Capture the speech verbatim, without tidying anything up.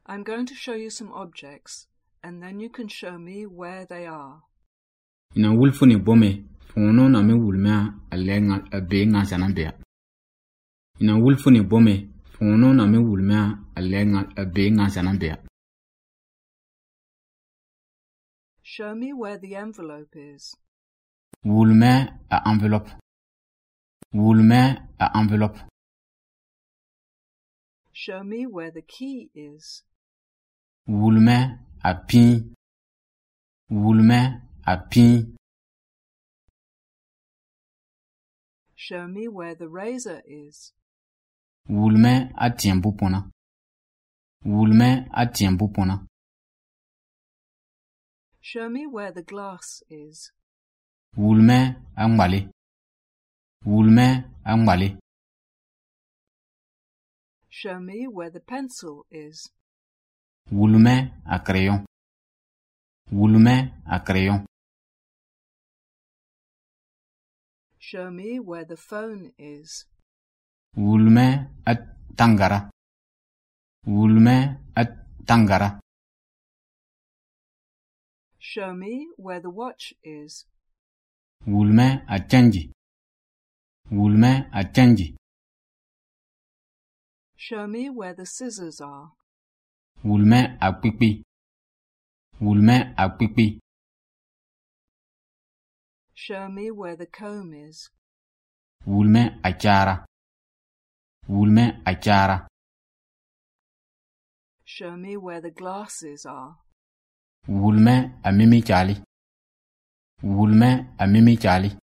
I'm going to show you some objects, and then you can show me where they are. Ina wulfu ni bome, fono na me wulmea alenga abenga sanambea. Ina wulfu ni bome, fono na me wulmea alenga abenga sanambea. Show me where the envelope is. Wulmea a envelope. Wulmea a envelope. Show me where the key is. Wulmea a pin. Wulmea a pin. Show me where the razor is. Wulmea a tiempo pona. Wulmea a tiempo pona. Show me where the glass is. Wulmea a ngwale. Wulmea a ngwale. Show me where the pencil is. Wulmea a crayon. Wulmea a crayon. Show me where the phone is. Wulmea a tangara. Wulmea a tangara. Show me where the watch is. Wulmea a changi. Wulmea a changi. Show me where the scissors are. Wulmea a pipi. Wulmea a pipi. Show me where the comb is. Wulmea a chara. Wulmea a chara. Show me where the glasses are. Wulmea a mimi chali. Wulmea a mimi chali.